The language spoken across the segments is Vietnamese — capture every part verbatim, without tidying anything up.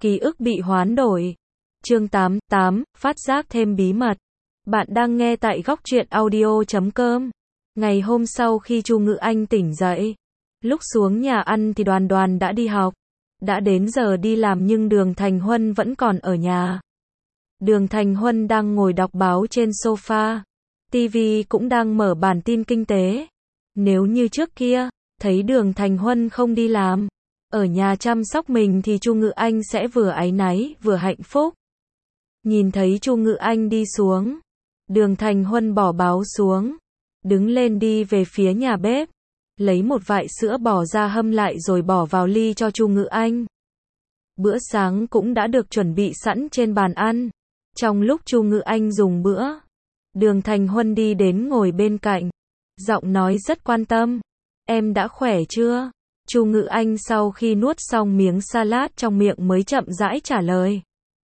Ký ức bị hoán đổi. Chương tám, tám, phát giác thêm bí mật. Bạn đang nghe tại góc truyện audio chấm com. Ngày hôm sau khi Chu Ngự Anh tỉnh dậy, lúc xuống nhà ăn thì Đoàn Đoàn đã đi học. Đã đến giờ đi làm nhưng Đường Thành Huân vẫn còn ở nhà. Đường Thành Huân đang ngồi đọc báo trên sofa. ti vi cũng đang mở bản tin kinh tế. Nếu như trước kia, thấy Đường Thành Huân không đi làm, ở nhà chăm sóc mình thì Chu Ngự Anh sẽ vừa áy náy, vừa hạnh phúc. Nhìn thấy Chu Ngự Anh đi xuống, Đường Thành Huân bỏ báo xuống, đứng lên đi về phía nhà bếp, lấy một vại sữa bò ra hâm lại rồi bỏ vào ly cho Chu Ngự Anh. Bữa sáng cũng đã được chuẩn bị sẵn trên bàn ăn. Trong lúc Chu Ngự Anh dùng bữa, Đường Thành Huân đi đến ngồi bên cạnh, giọng nói rất quan tâm. Em đã khỏe chưa? Chu Ngự Anh sau khi nuốt xong miếng salad trong miệng mới chậm rãi trả lời.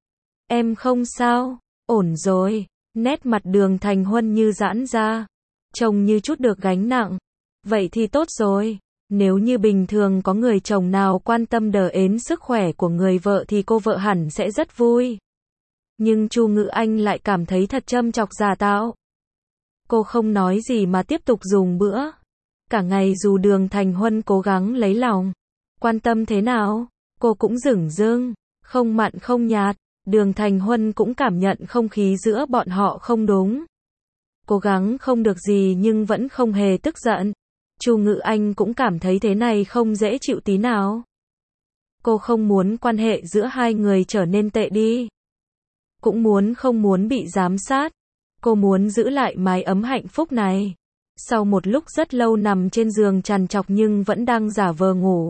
Em không sao, ổn rồi. Nét mặt Đường Thành Huân như giãn ra, trông như chút được gánh nặng. Vậy thì tốt rồi. Nếu như bình thường có người chồng nào quan tâm đờ ến sức khỏe của người vợ thì cô vợ hẳn sẽ rất vui. Nhưng Chu Ngự Anh lại cảm thấy thật châm chọc giả tạo. Cô không nói gì mà tiếp tục dùng bữa. Cả ngày dù Đường Thành Huân cố gắng lấy lòng, quan tâm thế nào, cô cũng dửng dưng, không mặn không nhạt. Đường Thành Huân cũng cảm nhận không khí giữa bọn họ không đúng. Cố gắng không được gì nhưng vẫn không hề tức giận. Chu Ngự Anh cũng cảm thấy thế này không dễ chịu tí nào. Cô không muốn quan hệ giữa hai người trở nên tệ đi. Cũng muốn không muốn bị giám sát. Cô muốn giữ lại mái ấm hạnh phúc này. Sau một lúc rất lâu nằm trên giường trằn trọc nhưng vẫn đang giả vờ ngủ,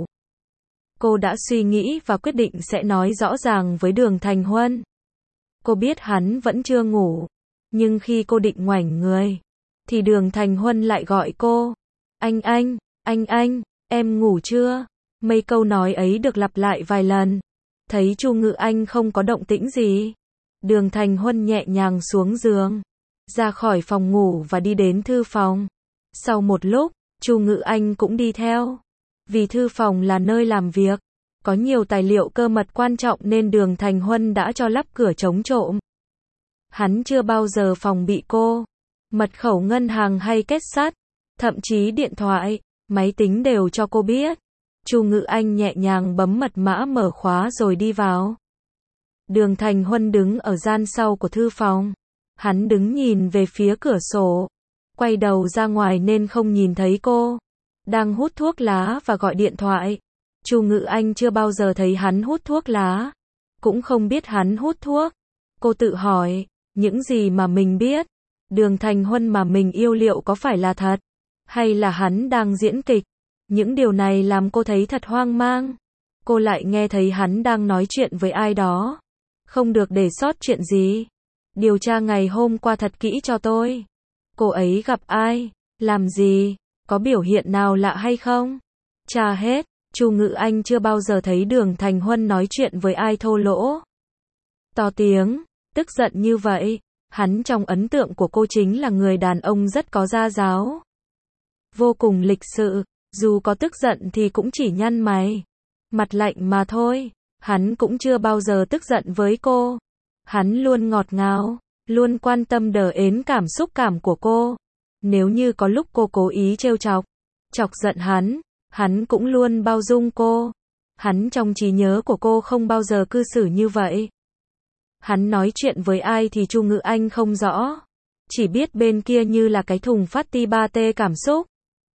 cô đã suy nghĩ và quyết định sẽ nói rõ ràng với Đường Thành Huân. Cô biết hắn vẫn chưa ngủ, nhưng khi cô định ngoảnh người, thì Đường Thành Huân lại gọi cô. Anh anh, anh anh, em ngủ chưa? Mấy câu nói ấy được lặp lại vài lần. Thấy Chu Ngự Anh không có động tĩnh gì, Đường Thành Huân nhẹ nhàng xuống giường, ra khỏi phòng ngủ và đi đến thư phòng. Sau một lúc, Chu Ngự Anh cũng đi theo. Vì thư phòng là nơi làm việc, có nhiều tài liệu cơ mật quan trọng nên Đường Thành Huân đã cho lắp cửa chống trộm. Hắn chưa bao giờ phòng bị cô. Mật khẩu ngân hàng hay kết sắt, thậm chí điện thoại, máy tính đều cho cô biết. Chu Ngự Anh nhẹ nhàng bấm mật mã mở khóa rồi đi vào. Đường Thành Huân đứng ở gian sau của thư phòng. Hắn đứng nhìn về phía cửa sổ, quay đầu ra ngoài nên không nhìn thấy cô đang hút thuốc lá và gọi điện thoại. Chu Ngự Anh chưa bao giờ thấy hắn hút thuốc lá, cũng không biết hắn hút thuốc. Cô tự hỏi, những gì mà mình biết, Đường Thành Huân mà mình yêu liệu có phải là thật, hay là hắn đang diễn kịch? Những điều này làm cô thấy thật hoang mang. Cô lại nghe thấy hắn đang nói chuyện với ai đó. Không được để sót chuyện gì. Điều tra ngày hôm qua thật kỹ cho tôi. Cô ấy gặp ai? Làm gì? Có biểu hiện nào lạ hay không? Tra hết. Chu Ngự Anh chưa bao giờ thấy Đường Thành Huân nói chuyện với ai thô lỗ, to tiếng, tức giận như vậy. Hắn trong ấn tượng của cô chính là người đàn ông rất có gia giáo, vô cùng lịch sự, dù có tức giận thì cũng chỉ nhăn mày, mặt lạnh mà thôi. Hắn cũng chưa bao giờ tức giận với cô. Hắn luôn ngọt ngào, luôn quan tâm đờ ến cảm xúc cảm của cô. Nếu như có lúc cô cố ý trêu chọc, chọc giận hắn, hắn cũng luôn bao dung cô. Hắn trong trí nhớ của cô không bao giờ cư xử như vậy. Hắn nói chuyện với ai thì Chu Ngự Anh không rõ, chỉ biết bên kia như là cái thùng phát ti ba tê cảm xúc.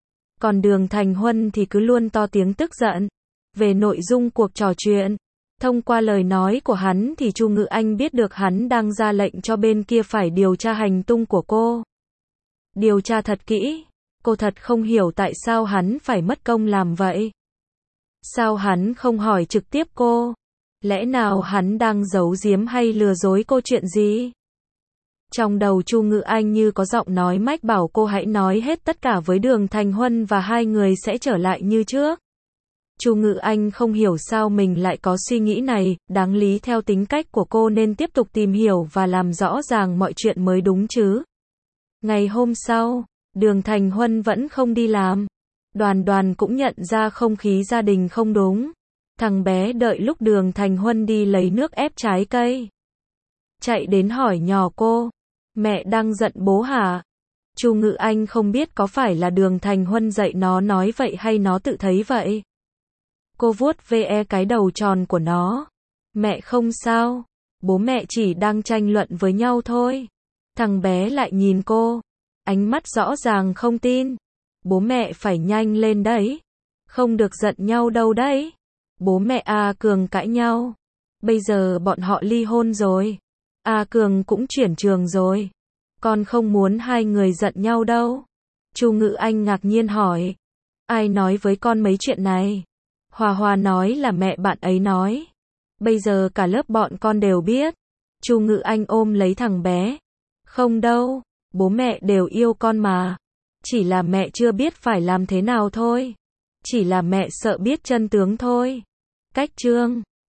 Còn Đường Thành Huân thì cứ luôn to tiếng tức giận. Về nội dung cuộc trò chuyện, thông qua lời nói của hắn thì Chu Ngự Anh biết được hắn đang ra lệnh cho bên kia phải điều tra hành tung của cô. Điều tra thật kỹ. Cô thật không hiểu tại sao hắn phải mất công làm vậy. Sao hắn không hỏi trực tiếp cô? Lẽ nào hắn đang giấu giếm hay lừa dối cô chuyện gì? Trong đầu Chu Ngự Anh như có giọng nói mách bảo cô hãy nói hết tất cả với Đường Thành Huân và hai người sẽ trở lại như trước. Chu Ngự Anh không hiểu sao mình lại có suy nghĩ này, đáng lý theo tính cách của cô nên tiếp tục tìm hiểu và làm rõ ràng mọi chuyện mới đúng chứ. Ngày hôm sau, Đường Thành Huân vẫn không đi làm. Đoàn Đoàn cũng nhận ra không khí gia đình không đúng. Thằng bé đợi lúc Đường Thành Huân đi lấy nước ép trái cây. Chạy đến hỏi nhỏ cô, mẹ đang giận bố hả? Chu Ngự Anh không biết có phải là Đường Thành Huân dạy nó nói vậy hay nó tự thấy vậy. Cô vuốt ve cái đầu tròn của nó. Mẹ không sao, bố mẹ chỉ đang tranh luận với nhau thôi. Thằng bé lại nhìn cô, ánh mắt rõ ràng không tin. Bố mẹ phải nhanh lên đấy, không được giận nhau đâu đấy. Bố mẹ A Cường cãi nhau, bây giờ bọn họ ly hôn rồi. A Cường cũng chuyển trường rồi. Con không muốn hai người giận nhau đâu. Chu Ngự Anh ngạc nhiên hỏi, ai nói với con mấy chuyện này? Hòa Hòa nói là mẹ bạn ấy nói. Bây giờ cả lớp bọn con đều biết. Chu Ngự Anh ôm lấy thằng bé. Không đâu, bố mẹ đều yêu con mà. Chỉ là mẹ chưa biết phải làm thế nào thôi. Chỉ là mẹ sợ biết chân tướng thôi. Cách chương